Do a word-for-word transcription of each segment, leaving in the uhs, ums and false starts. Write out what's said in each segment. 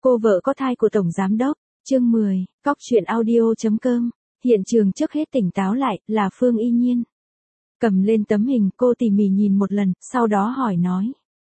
Cô vợ có thai của Tổng Giám Đốc. Chương mười, cóc truyện audio chấm com. Hiện trường trước hết tỉnh táo lại, là Phương Y Nhiên. Cầm lên tấm hình, cô tỉ mỉ nhìn một lần, sau đó hỏi nói.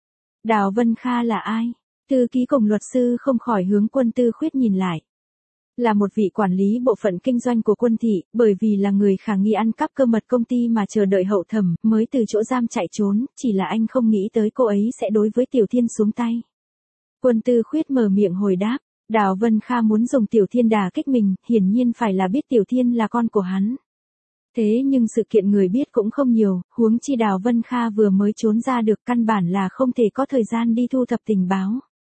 Đào Vân Kha là ai? Thư ký cùng luật sư không khỏi hướng Quân Tư Khuyết nhìn lại. Là một vị quản lý bộ phận kinh doanh của Quân thị, bởi vì là người khả nghi ăn cắp cơ mật công ty mà chờ đợi hậu thẩm, mới từ chỗ giam chạy trốn, chỉ là anh không nghĩ tới cô ấy sẽ đối với Tiểu Thiên xuống tay. Quân Tư Khuyết mở miệng hồi đáp, Đào Vân Kha muốn dùng Tiểu Thiên đả kích mình, hiển nhiên phải là biết Tiểu Thiên là con của hắn. Thế nhưng sự kiện người biết cũng không nhiều, huống chi Đào Vân Kha vừa mới trốn ra được, căn bản là không thể có thời gian đi thu thập tình báo.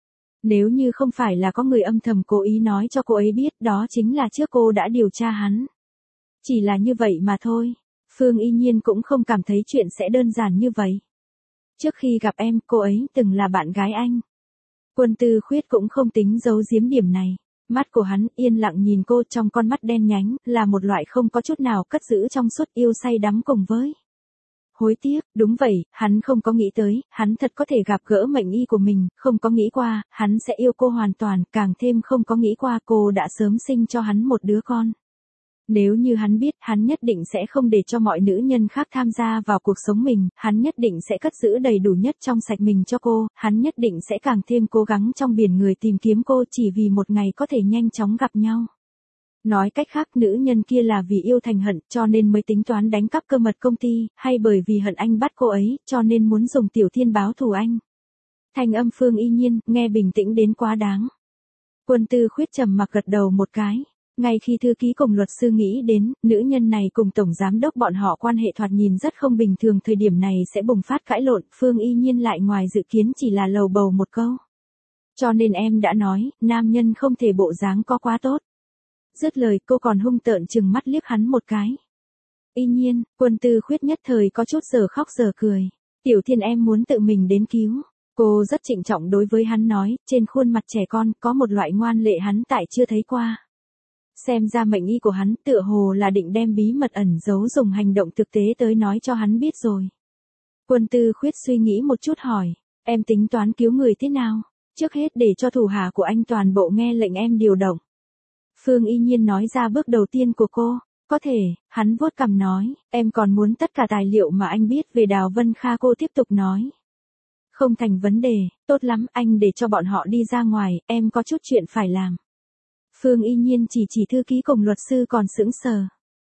Nếu như không phải là có người âm thầm cố ý nói cho cô ấy biết, đó chính là trước cô đã điều tra hắn. Chỉ là như vậy mà thôi. Phương Y Nhiên cũng không cảm thấy chuyện sẽ đơn giản như vậy. Trước khi gặp em, cô ấy từng là bạn gái anh. Quân Tư Khuyết cũng không tính giấu giếm điểm này. Mắt của hắn yên lặng nhìn cô, trong con mắt đen nhánh, là một loại không có chút nào cất giữ trong suốt yêu say đắm cùng với hối tiếc. Đúng vậy, hắn không có nghĩ tới, hắn thật có thể gặp gỡ mệnh y của mình, không có nghĩ qua, hắn sẽ yêu cô hoàn toàn, càng thêm không có nghĩ qua cô đã sớm sinh cho hắn một đứa con. Nếu như hắn biết, hắn nhất định sẽ không để cho mọi nữ nhân khác tham gia vào cuộc sống mình, hắn nhất định sẽ cất giữ đầy đủ nhất trong sạch mình cho cô, hắn nhất định sẽ càng thêm cố gắng trong biển người tìm kiếm cô chỉ vì một ngày có thể nhanh chóng gặp nhau. Nói cách khác, nữ nhân kia là vì yêu thành hận, cho nên mới tính toán đánh cắp cơ mật công ty, hay bởi vì hận anh bắt cô ấy, cho nên muốn dùng Tiểu Thiên báo thù anh. Thanh âm Phương Y Nhiên, nghe bình tĩnh đến quá đáng. Quân Tư Khuyết trầm mặc gật đầu một cái. Ngay khi thư ký cùng luật sư nghĩ đến, nữ nhân này cùng Tổng Giám Đốc bọn họ quan hệ thoạt nhìn rất không bình thường, thời điểm này sẽ bùng phát cãi lộn, Phương Y Nhiên lại ngoài dự kiến chỉ là lầu bầu một câu. Cho nên em đã nói, nam nhân không thể bộ dáng có quá tốt. Dứt lời, cô còn hung tợn chừng mắt liếc hắn một cái. Y Nhiên, Quân Tư Khuyết nhất thời có chút giờ khóc giờ cười. Tiểu Thiên em muốn tự mình đến cứu. Cô rất trịnh trọng đối với hắn nói, trên khuôn mặt trẻ con có một loại ngoan lệ hắn tại chưa thấy qua. Xem ra mệnh y của hắn tựa hồ là định đem bí mật ẩn giấu dùng hành động thực tế tới nói cho hắn biết rồi. Quân Tư Khuyết suy nghĩ một chút hỏi, em tính toán cứu người thế nào? Trước hết để cho thủ hạ của anh toàn bộ nghe lệnh em điều động. Phương Y Nhiên nói ra bước đầu tiên của cô. Có thể, hắn vuốt cằm nói, em còn muốn tất cả tài liệu mà anh biết về Đào Vân Kha. Cô tiếp tục nói. Không thành vấn đề, tốt lắm, anh để cho bọn họ đi ra ngoài, em có chút chuyện phải làm. Phương Y Nhiên chỉ chỉ thư ký cùng luật sư còn sững sờ.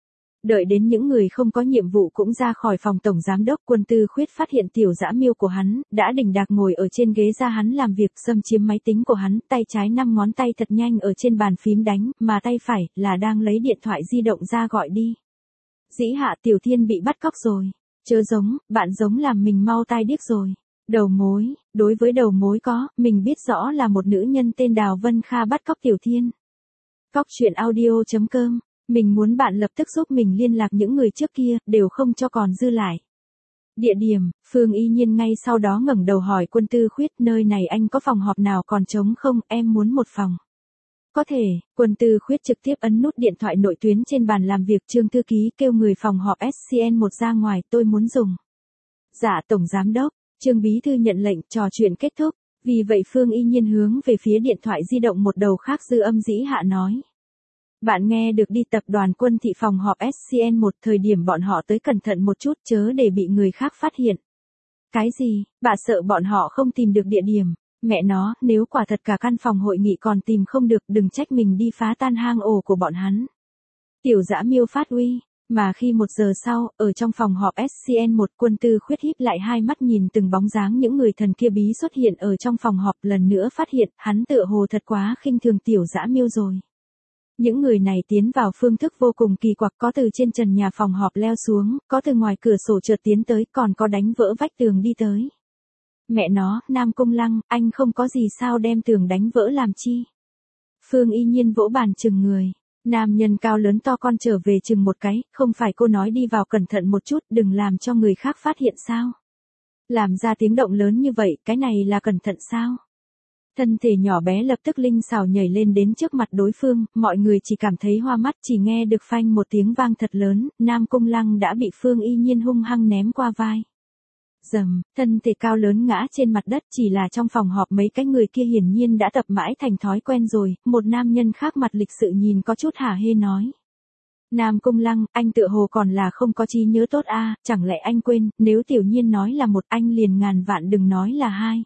Đợi đến những người không có nhiệm vụ cũng ra khỏi phòng Tổng Giám Đốc, Quân Tư Khuyết phát hiện tiểu dã miêu của hắn, đã đỉnh đạc ngồi ở trên ghế ra hắn làm việc, xâm chiếm máy tính của hắn, tay trái năm ngón tay thật nhanh ở trên bàn phím đánh, mà tay phải, là đang lấy điện thoại di động ra gọi đi. Dĩ hạ, Tiểu Thiên bị bắt cóc rồi. Chớ giống, bạn giống làm mình mau tai điếc rồi. Đầu mối, đối với đầu mối có, mình biết rõ là một nữ nhân tên Đào Vân Kha bắt cóc Tiểu Thiên. Cóc truyện audio chấm com. Mình muốn bạn lập tức giúp mình liên lạc những người trước kia, đều không cho còn dư lại. Địa điểm, Phương Y Nhiên ngay sau đó ngẩng đầu hỏi Quân Tư Khuyết, nơi này anh có phòng họp nào còn trống không, em muốn một phòng. Có thể, Quân Tư Khuyết trực tiếp ấn nút điện thoại nội tuyến trên bàn làm việc, Trương thư ký kêu người phòng họp S C N một ra ngoài, tôi muốn dùng. Dạ Tổng Giám Đốc, Trương bí thư nhận lệnh, trò chuyện kết thúc. Vì vậy Phương Y Nhiên hướng về phía điện thoại di động một đầu khác dư âm dĩ hạ nói. Bạn nghe được đi, tập đoàn Quân thị phòng họp S C N một, thời điểm bọn họ tới cẩn thận một chút chớ để bị người khác phát hiện. Cái gì, bà sợ bọn họ không tìm được địa điểm, mẹ nó, nếu quả thật cả căn phòng hội nghị còn tìm không được, đừng trách mình đi phá tan hang ổ của bọn hắn. Tiểu dã miêu phát uy, mà khi một giờ sau, ở trong phòng họp S C N một, Quân Tư Khuyết híp lại hai mắt nhìn từng bóng dáng những người thần kia bí xuất hiện ở trong phòng họp, lần nữa phát hiện, hắn tựa hồ thật quá khinh thường tiểu dã miêu rồi. Những người này tiến vào phương thức vô cùng kỳ quặc, có từ trên trần nhà phòng họp leo xuống, có từ ngoài cửa sổ trượt tiến tới, còn có đánh vỡ vách tường đi tới. Mẹ nó, Nam Cung Lăng, anh không có gì sao đem tường đánh vỡ làm chi? Phương Y Nhiên vỗ bàn chừng người. Nam nhân cao lớn to con trở về chừng một cái, không phải cô nói đi vào cẩn thận một chút, đừng làm cho người khác phát hiện sao? Làm ra tiếng động lớn như vậy, cái này là cẩn thận sao? Thân thể nhỏ bé lập tức linh xảo nhảy lên đến trước mặt đối phương, mọi người chỉ cảm thấy hoa mắt, chỉ nghe được phanh một tiếng vang thật lớn, Nam Cung Lăng đã bị Phương Y Nhiên hung hăng ném qua vai. Dầm, thân thể cao lớn ngã trên mặt đất, chỉ là trong phòng họp mấy cái người kia hiển nhiên đã tập mãi thành thói quen rồi, một nam nhân khác mặt lịch sự nhìn có chút hả hê nói. Nam Cung Lăng, anh tựa hồ còn là không có trí nhớ tốt a, chẳng lẽ anh quên, nếu Tiểu Nhiên nói là một anh liền ngàn vạn đừng nói là hai.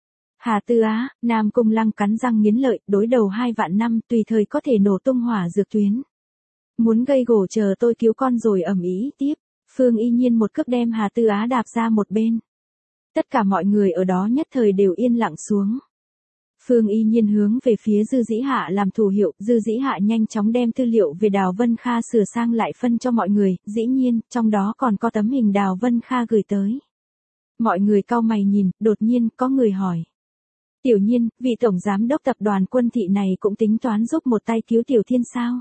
Hà Tư Á, Nam Cung Lăng cắn răng nghiến lợi, đối đầu hai vạn năm, tùy thời có thể nổ tung hỏa dược tuyến. Muốn gây gổ chờ tôi cứu con rồi ầm ĩ tiếp. Phương Y Nhiên một cước đem Hà Tư Á đạp ra một bên. Tất cả mọi người ở đó nhất thời đều yên lặng xuống. Phương Y Nhiên hướng về phía Dư Dĩ Hạ làm thủ hiệu, Dư Dĩ Hạ nhanh chóng đem tư liệu về Đào Vân Kha sửa sang lại phân cho mọi người, dĩ nhiên, trong đó còn có tấm hình Đào Vân Kha gửi tới. Mọi người cau mày nhìn, đột nhiên có người hỏi. Tiểu Nhiên, vị tổng giám đốc tập đoàn Quân Thị này cũng tính toán giúp một tay cứu Tiểu Thiên sao?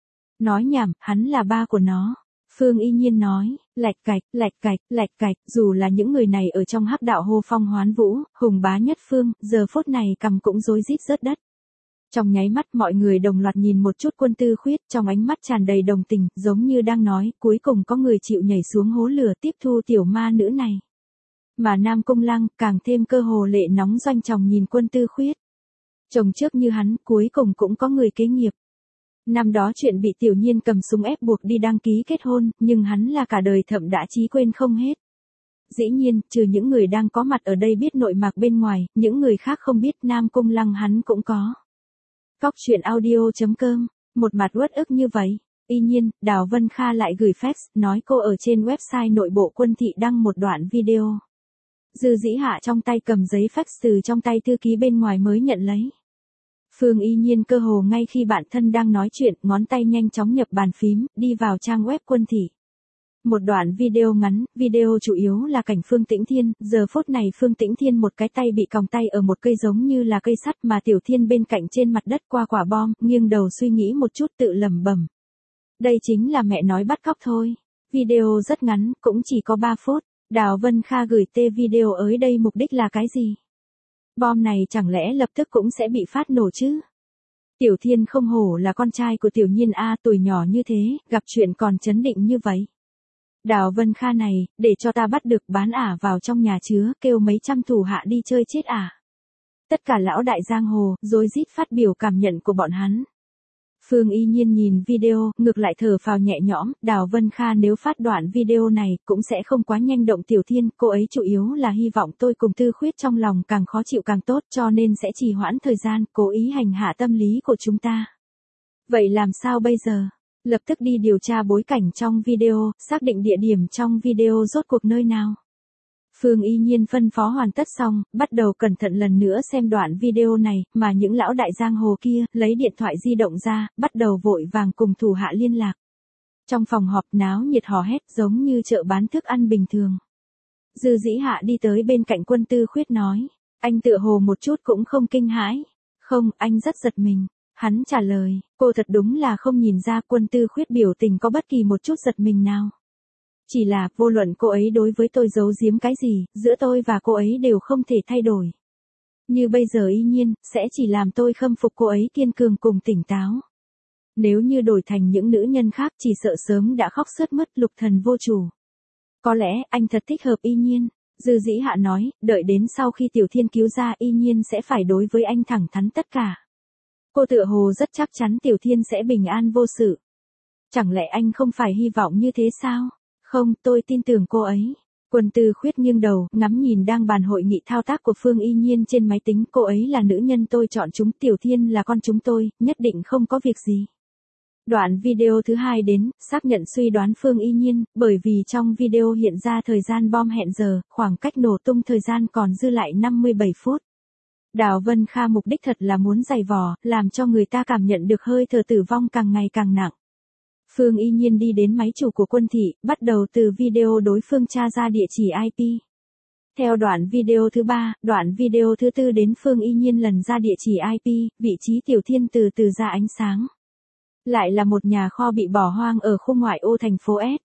Nói nhảm, hắn là ba của nó. Phương Y Nhiên nói, lạch cạch, lạch cạch, lạch cạch, dù là những người này ở trong hắc đạo hô phong hoán vũ, hùng bá nhất phương, giờ phút này cầm cũng rối rít rớt đất. Trong nháy mắt mọi người đồng loạt nhìn một chút Quân Tư Khuyết, trong ánh mắt tràn đầy đồng tình, giống như đang nói, cuối cùng có người chịu nhảy xuống hố lửa tiếp thu tiểu ma nữ này. Mà Nam Cung Lăng, càng thêm cơ hồ lệ nóng doanh tròng nhìn Quân Tư Khuyết. Chồng trước như hắn, cuối cùng cũng có người kế nghiệp. Năm đó chuyện bị Tiểu Nhiên cầm súng ép buộc đi đăng ký kết hôn, nhưng hắn là cả đời thậm đã chí quên không hết. Dĩ nhiên, trừ những người đang có mặt ở đây biết nội mạc bên ngoài, những người khác không biết Nam Cung Lăng hắn cũng có. Cóc truyện audio chấm com, một mặt uất ức như vậy. Y Nhiên, Đào Vân Kha lại gửi fax, nói cô ở trên website nội bộ Quân Thị đăng một đoạn video. Dư Dĩ Hạ trong tay cầm giấy fax từ trong tay thư ký bên ngoài mới nhận lấy. Phương Y Nhiên cơ hồ ngay khi bạn thân đang nói chuyện, ngón tay nhanh chóng nhập bàn phím, đi vào trang web Quân Thị. Một đoạn video ngắn, video chủ yếu là cảnh Phương Tĩnh Thiên, giờ phút này Phương Tĩnh Thiên một cái tay bị còng tay ở một cây giống như là cây sắt mà Tiểu Thiên bên cạnh trên mặt đất qua quả bom, nghiêng đầu suy nghĩ một chút tự lẩm bẩm. Đây chính là mẹ nói bắt cóc thôi. Video rất ngắn, cũng chỉ có ba phút. Đào Vân Kha gửi tê video ở đây mục đích là cái gì? Bom này chẳng lẽ lập tức cũng sẽ bị phát nổ chứ? Tiểu Thiên không hổ là con trai của Tiểu Nhiên a, tuổi nhỏ như thế, gặp chuyện còn chấn định như vậy. Đào Vân Kha này, để cho ta bắt được bán ả vào trong nhà chứa, kêu mấy trăm thủ hạ đi chơi chết ả. Tất cả lão đại giang hồ, rối rít phát biểu cảm nhận của bọn hắn. Phương Y Nhiên nhìn video, ngược lại thở phào nhẹ nhõm, Đào Vân Kha nếu phát đoạn video này, cũng sẽ không quá nhanh động Tiểu Thiên, cô ấy chủ yếu là hy vọng tôi cùng Tư Khuyết trong lòng càng khó chịu càng tốt, cho nên sẽ trì hoãn thời gian, cố ý hành hạ tâm lý của chúng ta. Vậy làm sao bây giờ? Lập tức đi điều tra bối cảnh trong video, xác định địa điểm trong video rốt cuộc nơi nào. Phương Y Nhiên phân phó hoàn tất xong, bắt đầu cẩn thận lần nữa xem đoạn video này, mà những lão đại giang hồ kia, lấy điện thoại di động ra, bắt đầu vội vàng cùng thủ hạ liên lạc. Trong phòng họp náo nhiệt hò hét giống như chợ bán thức ăn bình thường. Dư Dĩ Hạ đi tới bên cạnh Quân Tư Khuyết nói, anh tựa hồ một chút cũng không kinh hãi. Không, anh rất giật mình. Hắn trả lời, cô thật đúng là không nhìn ra Quân Tư Khuyết biểu tình có bất kỳ một chút giật mình nào. Chỉ là, vô luận cô ấy đối với tôi giấu giếm cái gì, giữa tôi và cô ấy đều không thể thay đổi. Như bây giờ Y Nhiên, sẽ chỉ làm tôi khâm phục cô ấy kiên cường cùng tỉnh táo. Nếu như đổi thành những nữ nhân khác chỉ sợ sớm đã khóc sướt mướt lục thần vô chủ. Có lẽ, anh thật thích hợp Y Nhiên. Dư Dĩ Hạ nói, đợi đến sau khi Tiểu Thiên cứu ra Y Nhiên sẽ phải đối với anh thẳng thắn tất cả. Cô tựa hồ rất chắc chắn Tiểu Thiên sẽ bình an vô sự. Chẳng lẽ anh không phải hy vọng như thế sao? Không, tôi tin tưởng cô ấy. Quân Tư Khuyết nghiêng đầu, ngắm nhìn đang bàn hội nghị thao tác của Phương Y Nhiên trên máy tính. Cô ấy là nữ nhân tôi chọn chúng, Tiểu Thiên là con chúng tôi, nhất định không có việc gì. Đoạn video thứ hai đến, xác nhận suy đoán Phương Y Nhiên, bởi vì trong video hiện ra thời gian bom hẹn giờ, khoảng cách nổ tung thời gian còn dư lại năm mươi bảy phút. Đào Vân Kha mục đích thật là muốn giày vò, làm cho người ta cảm nhận được hơi thở tử vong càng ngày càng nặng. Phương Y Nhiên đi đến máy chủ của Quân Thị, bắt đầu từ video đối phương tra ra địa chỉ i pê. Theo đoạn video thứ ba, đoạn video thứ tư đến Phương Y Nhiên lần ra địa chỉ i pê, vị trí Tiểu Thiên từ từ ra ánh sáng. Lại là một nhà kho bị bỏ hoang ở khu ngoại ô thành phố S.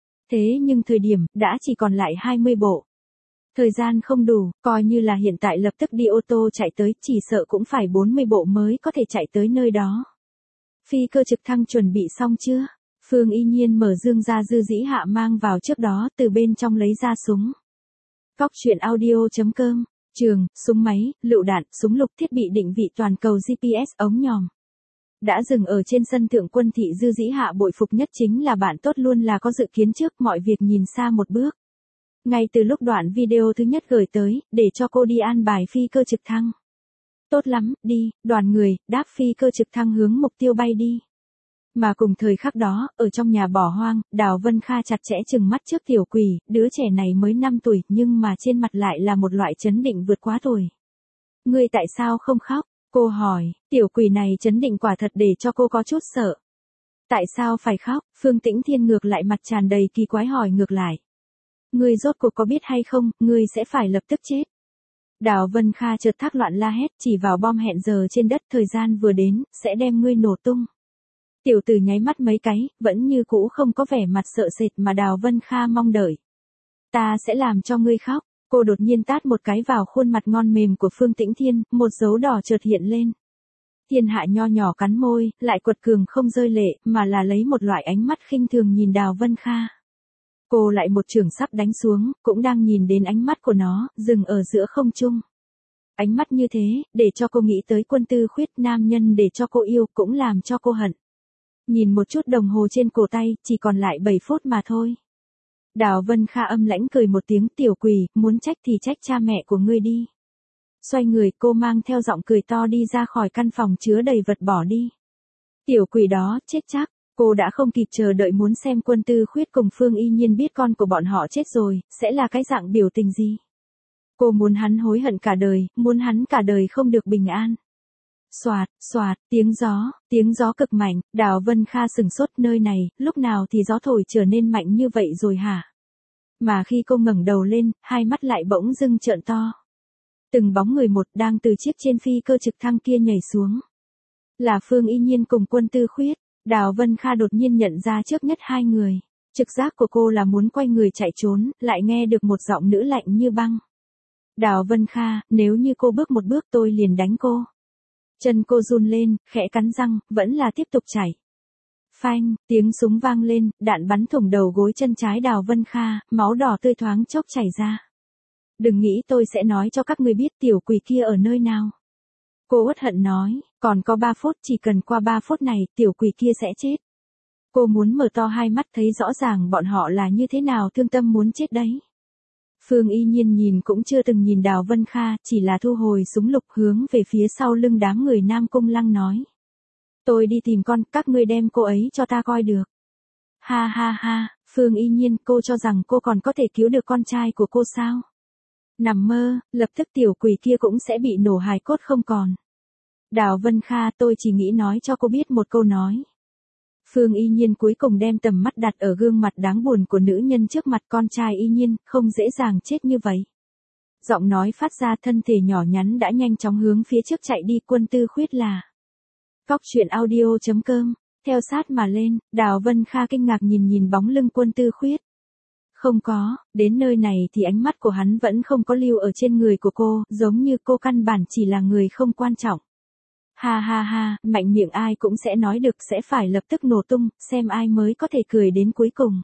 Thế nhưng thời điểm, đã chỉ còn lại hai mươi bộ. Thời gian không đủ, coi như là hiện tại lập tức đi ô tô chạy tới, chỉ sợ cũng phải bốn mươi bộ mới có thể chạy tới nơi đó. Phi cơ trực thăng chuẩn bị xong chưa? Phương Y Nhiên mở dương ra Dư Dĩ Hạ mang vào trước đó, từ bên trong lấy ra súng. Cóc truyện audio chấm com, trường, súng máy, lựu đạn, súng lục, thiết bị định vị toàn cầu giê pê ét, ống nhòm. Đã dừng ở trên sân thượng quân thị Dư Dĩ Hạ bội phục nhất chính là bạn tốt luôn là có dự kiến trước mọi việc nhìn xa một bước. Ngay từ lúc đoạn video thứ nhất gửi tới, để cho cô đi an bài phi cơ trực thăng. Tốt lắm, đi, đoàn người, đáp phi cơ trực thăng hướng mục tiêu bay đi. Mà cùng thời khắc đó, ở trong nhà bỏ hoang, Đào Vân Kha chặt chẽ chừng mắt trước Tiểu Quỷ, đứa trẻ này mới năm tuổi nhưng mà trên mặt lại là một loại chấn định vượt quá tuổi. Ngươi tại sao không khóc? Cô hỏi, Tiểu Quỷ này chấn định quả thật để cho cô có chút sợ. Tại sao phải khóc? Phương Tĩnh Thiên ngược lại mặt tràn đầy kỳ quái hỏi ngược lại. Ngươi rốt cuộc có biết hay không, ngươi sẽ phải lập tức chết. Đào Vân Kha chợt thác loạn la hét chỉ vào bom hẹn giờ trên đất, thời gian vừa đến, sẽ đem ngươi nổ tung. Tiểu tử nháy mắt mấy cái, vẫn như cũ không có vẻ mặt sợ sệt mà Đào Vân Kha mong đợi. Ta sẽ làm cho ngươi khóc. Cô đột nhiên tát một cái vào khuôn mặt ngon mềm của Phương Tĩnh Thiên, một dấu đỏ chợt hiện lên. Thiên Hạ nho nhỏ cắn môi, lại quật cường không rơi lệ, mà là lấy một loại ánh mắt khinh thường nhìn Đào Vân Kha. Cô lại một chưởng sắp đánh xuống, cũng đang nhìn đến ánh mắt của nó, dừng ở giữa không trung. Ánh mắt như thế, để cho cô nghĩ tới Quân Tư Khuyết, nam nhân để cho cô yêu, cũng làm cho cô hận. Nhìn một chút đồng hồ trên cổ tay, chỉ còn lại bảy phút mà thôi. Đào Vân Kha âm lãnh cười một tiếng, Tiểu Quỷ, muốn trách thì trách cha mẹ của ngươi đi. Xoay người, cô mang theo giọng cười to đi ra khỏi căn phòng chứa đầy vật bỏ đi. Tiểu Quỷ đó, chết chắc. Cô đã không kịp chờ đợi muốn xem Quân Tư Khuyết cùng Phương Y Nhiên biết con của bọn họ chết rồi, sẽ là cái dạng biểu tình gì. Cô muốn hắn hối hận cả đời, muốn hắn cả đời không được bình an. Xoạt, xoạt, tiếng gió, tiếng gió cực mạnh, Đào Vân Kha sừng sốt, nơi này, lúc nào thì gió thổi trở nên mạnh như vậy rồi hả? Mà khi cô ngẩng đầu lên, hai mắt lại bỗng dưng trợn to. Từng bóng người một đang từ chiếc trên phi cơ trực thăng kia nhảy xuống. Là Phương Y Nhiên cùng Quân Tư Khuyết. Đào Vân Kha đột nhiên nhận ra trước nhất hai người. Trực giác của cô là muốn quay người chạy trốn, lại nghe được một giọng nữ lạnh như băng. Đào Vân Kha, nếu như cô bước một bước tôi liền đánh cô. Chân cô run lên, khẽ cắn răng, vẫn là tiếp tục chạy. Phanh, tiếng súng vang lên, đạn bắn thủng đầu gối chân trái Đào Vân Kha, máu đỏ tươi thoáng chốc chảy ra. Đừng nghĩ tôi sẽ nói cho các ngươi biết Tiểu Quỷ kia ở nơi nào. Cô uất hận nói, còn có ba phút, chỉ cần qua ba phút này, Tiểu Quỷ kia sẽ chết. Cô muốn mở to hai mắt thấy rõ ràng bọn họ là như thế nào thương tâm muốn chết đấy. Phương Y Nhiên nhìn cũng chưa từng nhìn Đào Vân Kha, chỉ là thu hồi súng lục hướng về phía sau lưng đám người Nam Cung Lăng nói. Tôi đi tìm con, các ngươi đem cô ấy cho ta coi được. Ha ha ha, Phương Y Nhiên, cô cho rằng cô còn có thể cứu được con trai của cô sao? Nằm mơ, lập tức Tiểu Quỷ kia cũng sẽ bị nổ hài cốt không còn. Đào Vân Kha, tôi chỉ nghĩ nói cho cô biết một câu nói. Phương Y Nhiên cuối cùng đem tầm mắt đặt ở gương mặt đáng buồn của nữ nhân trước mặt, con trai Y Nhiên, không dễ dàng chết như vậy. Giọng nói phát ra, thân thể nhỏ nhắn đã nhanh chóng hướng phía trước chạy đi. Quân Tư Khuyết là. Cóc truyện audio chấm com, theo sát mà lên, Đào Vân Kha kinh ngạc nhìn nhìn bóng lưng Quân Tư Khuyết. Không có, đến nơi này thì ánh mắt của hắn vẫn không có lưu ở trên người của cô, giống như cô căn bản chỉ là người không quan trọng. Ha ha ha, mạnh miệng ai cũng sẽ nói được, sẽ phải lập tức nổ tung, xem ai mới có thể cười đến cuối cùng.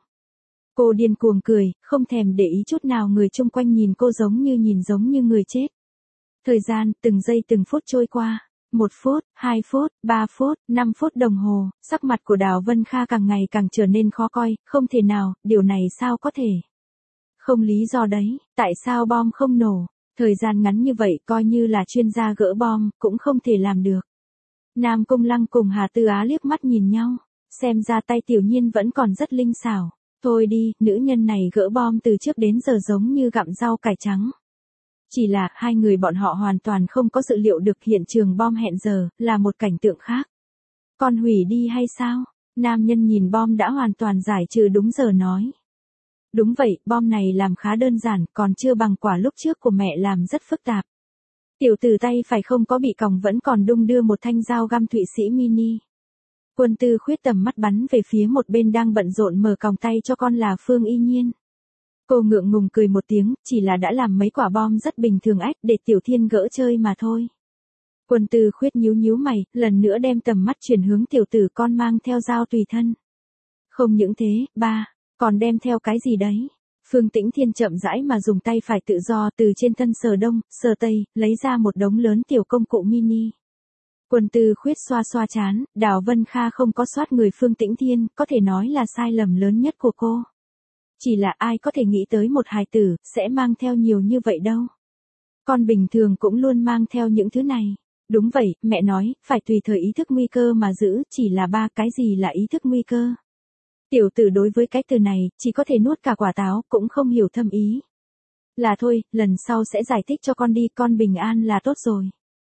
Cô điên cuồng cười, không thèm để ý chút nào người chung quanh nhìn cô giống như nhìn giống như người chết. Thời gian, từng giây từng phút trôi qua. Một phút, hai phút, ba phút, năm phút đồng hồ, sắc mặt của Đào Vân Kha càng ngày càng trở nên khó coi, không thể nào, điều này sao có thể. Không lý do đấy, tại sao bom không nổ, thời gian ngắn như vậy coi như là chuyên gia gỡ bom, cũng không thể làm được. Nam Cung Lăng cùng Hà Tư Á liếc mắt nhìn nhau, xem ra tay Tiểu Nhiên vẫn còn rất linh xảo. Thôi đi, nữ nhân này gỡ bom từ trước đến giờ giống như gặm rau cải trắng. Chỉ là, hai người bọn họ hoàn toàn không có dự liệu được hiện trường bom hẹn giờ, là một cảnh tượng khác. Con hủy đi hay sao? Nam nhân nhìn bom đã hoàn toàn giải trừ đúng giờ nói. Đúng vậy, bom này làm khá đơn giản, còn chưa bằng quả lúc trước của mẹ làm rất phức tạp. Tiểu tử tay phải không có bị còng vẫn còn đung đưa một thanh dao găm Thụy Sĩ mini. Quân Tư Khuyết tầm mắt bắn về phía một bên đang bận rộn mở còng tay cho con là Phương Y Nhiên. Cô ngượng ngùng cười một tiếng, chỉ là đã làm mấy quả bom rất bình thường ách để Tiểu Thiên gỡ chơi mà thôi. Quân Tư Khuyết nhíu nhíu mày, lần nữa đem tầm mắt chuyển hướng tiểu tử con mang theo dao tùy thân. Không những thế, ba, còn đem theo cái gì đấy? Phương Tĩnh Thiên chậm rãi mà dùng tay phải tự do từ trên thân sờ đông, sờ tây, lấy ra một đống lớn tiểu công cụ mini. Quân Tư Khuyết xoa xoa chán, Đào Vân Kha không có soát người Phương Tĩnh Thiên, có thể nói là sai lầm lớn nhất của cô. Chỉ là ai có thể nghĩ tới một hài tử, sẽ mang theo nhiều như vậy đâu. Con bình thường cũng luôn mang theo những thứ này. Đúng vậy, mẹ nói, phải tùy thời ý thức nguy cơ mà giữ, chỉ là ba cái gì là ý thức nguy cơ. Tiểu tử đối với cái từ này, chỉ có thể nuốt cả quả táo, cũng không hiểu thâm ý. Là thôi, lần sau sẽ giải thích cho con đi, con bình an là tốt rồi.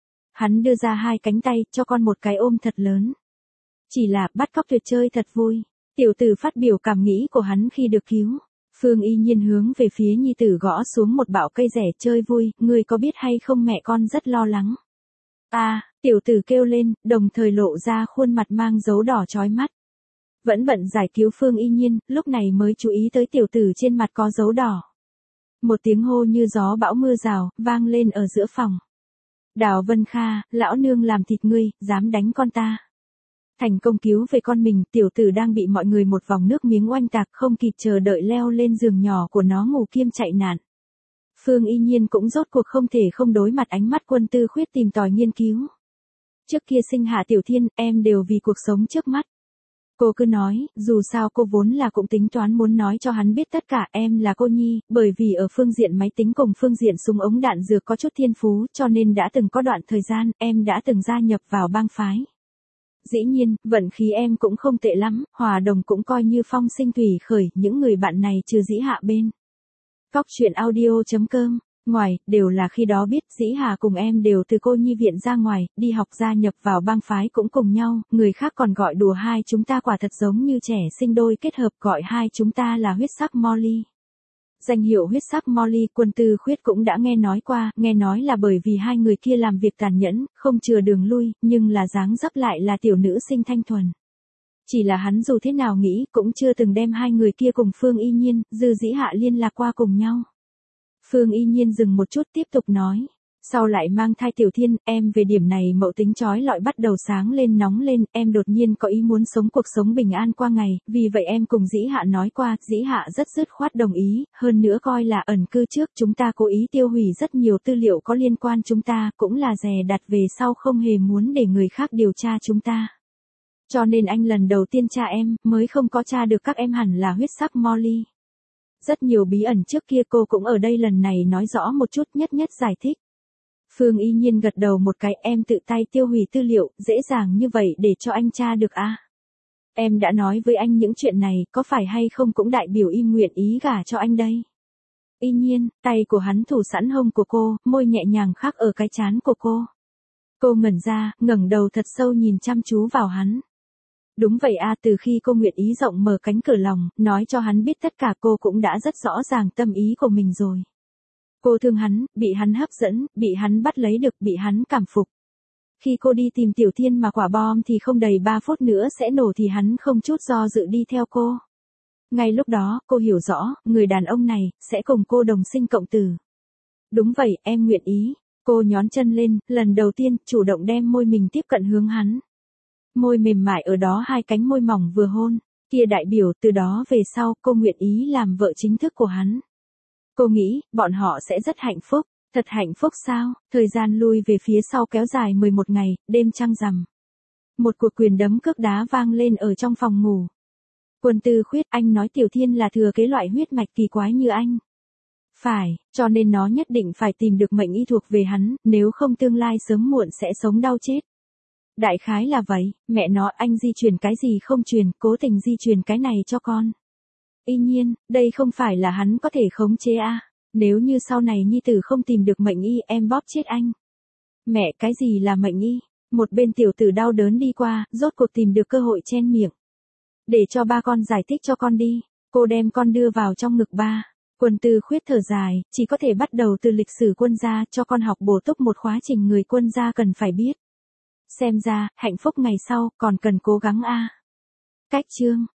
Hắn đưa ra hai cánh tay, cho con một cái ôm thật lớn. Chỉ là, bắt cóc tuyệt chơi thật vui. Tiểu tử phát biểu cảm nghĩ của hắn khi được cứu. Phương Y Nhiên hướng về phía nhi tử gõ xuống một bạo cây rẻ chơi vui, ngươi có biết hay không mẹ con rất lo lắng. À, tiểu tử kêu lên, đồng thời lộ ra khuôn mặt mang dấu đỏ chói mắt. Vẫn bận giải cứu Phương Y Nhiên, lúc này mới chú ý tới tiểu tử trên mặt có dấu đỏ. Một tiếng hô như gió bão mưa rào, vang lên ở giữa phòng. Đào Vân Kha, lão nương làm thịt ngươi, dám đánh con ta. Thành công cứu về con mình, tiểu tử đang bị mọi người một vòng nước miếng oanh tạc, không kịp chờ đợi leo lên giường nhỏ của nó ngủ kiêm chạy nạn. Phương Y Nhiên cũng rốt cuộc không thể không đối mặt ánh mắt Quân Tư Khuyết tìm tòi nghiên cứu. Trước kia sinh hạ Tiểu Thiên, em đều vì cuộc sống trước mắt. Cô cứ nói, dù sao cô vốn là cũng tính toán muốn nói cho hắn biết tất cả, em là cô nhi, bởi vì ở phương diện máy tính cùng phương diện súng ống đạn dược có chút thiên phú, cho nên đã từng có đoạn thời gian, em đã từng gia nhập vào bang phái. Dĩ nhiên, vận khí em cũng không tệ lắm, hòa đồng cũng coi như phong sinh thủy khởi, những người bạn này trừ Dĩ Hạ bên. Cóc truyện audio chấm com, ngoài, đều là khi đó biết, Dĩ Hà cùng em đều từ cô nhi viện ra ngoài, đi học gia nhập vào bang phái cũng cùng nhau, người khác còn gọi đùa hai chúng ta quả thật giống như trẻ sinh đôi kết hợp, gọi hai chúng ta là huyết sắc Molly. Danh hiệu huyết sắc Molly, Quân Tư Khuyết cũng đã nghe nói qua, nghe nói là bởi vì hai người kia làm việc tàn nhẫn, không chừa đường lui, nhưng là dáng dấp lại là tiểu nữ sinh thanh thuần. Chỉ là hắn dù thế nào nghĩ, cũng chưa từng đem hai người kia cùng Phương Y Nhiên, Dư Dĩ Hạ liên lạc qua cùng nhau. Phương Y Nhiên dừng một chút tiếp tục nói. Sau lại mang thai Tiểu Thiên, em về điểm này mậu tính trói lọi bắt đầu sáng lên nóng lên, em đột nhiên có ý muốn sống cuộc sống bình an qua ngày, vì vậy em cùng Dĩ Hạ nói qua, Dĩ Hạ rất dứt khoát đồng ý, hơn nữa coi là ẩn cư trước chúng ta cố ý tiêu hủy rất nhiều tư liệu có liên quan chúng ta, cũng là dè đặt về sau không hề muốn để người khác điều tra chúng ta. Cho nên anh lần đầu tiên tra em, mới không có tra được các em hẳn là huyết sắc Molly. Rất nhiều bí ẩn trước kia cô cũng ở đây lần này nói rõ một chút, nhất nhất giải thích. Phương Y Nhiên gật đầu một cái, em tự tay tiêu hủy tư liệu, dễ dàng như vậy để cho anh tra được à? Em đã nói với anh những chuyện này, có phải hay không cũng đại biểu y nguyện ý gả cho anh đây. Y Nhiên, tay của hắn thủ sẵn hông của cô, môi nhẹ nhàng khắc ở cái trán của cô. Cô ngẩn ra, ngẩng đầu thật sâu nhìn chăm chú vào hắn. Đúng vậy a, từ khi cô nguyện ý rộng mở cánh cửa lòng, nói cho hắn biết tất cả, cô cũng đã rất rõ ràng tâm ý của mình rồi. Cô thương hắn, bị hắn hấp dẫn, bị hắn bắt lấy được, bị hắn cảm phục. Khi cô đi tìm Tiểu Thiên mà quả bom thì không đầy ba phút nữa sẽ nổ thì hắn không chút do dự đi theo cô. Ngay lúc đó, cô hiểu rõ, người đàn ông này, sẽ cùng cô đồng sinh cộng tử. Đúng vậy, em nguyện ý. Cô nhón chân lên, lần đầu tiên, chủ động đem môi mình tiếp cận hướng hắn. Môi mềm mại ở đó hai cánh môi mỏng vừa hôn, kia đại biểu từ đó về sau cô nguyện ý làm vợ chính thức của hắn. Cô nghĩ, bọn họ sẽ rất hạnh phúc, thật hạnh phúc sao, thời gian lui về phía sau kéo dài mười một ngày, đêm trăng rằm. Một cuộc quyền đấm cước đá vang lên ở trong phòng ngủ. Quân Tư Khuyết, anh nói Tiểu Thiên là thừa kế loại huyết mạch kỳ quái như anh. Phải, cho nên nó nhất định phải tìm được mệnh y thuộc về hắn, nếu không tương lai sớm muộn sẽ sống đau chết. Đại khái là vậy, mẹ nó anh di truyền cái gì không truyền, cố tình di truyền cái này cho con. Y Nhiên, đây không phải là hắn có thể khống chế à, nếu như sau này nhi tử không tìm được mệnh y em bóp chết anh. Mẹ, cái gì là mệnh y? Một bên tiểu tử đau đớn đi qua, rốt cuộc tìm được cơ hội chen miệng. Để cho ba con giải thích cho con đi, cô đem con đưa vào trong ngực ba. Quân Tư Khuyết thở dài, chỉ có thể bắt đầu từ lịch sử quân gia, cho con học bổ túc một khóa trình người quân gia cần phải biết. Xem ra, hạnh phúc ngày sau, còn cần cố gắng a. Cách chương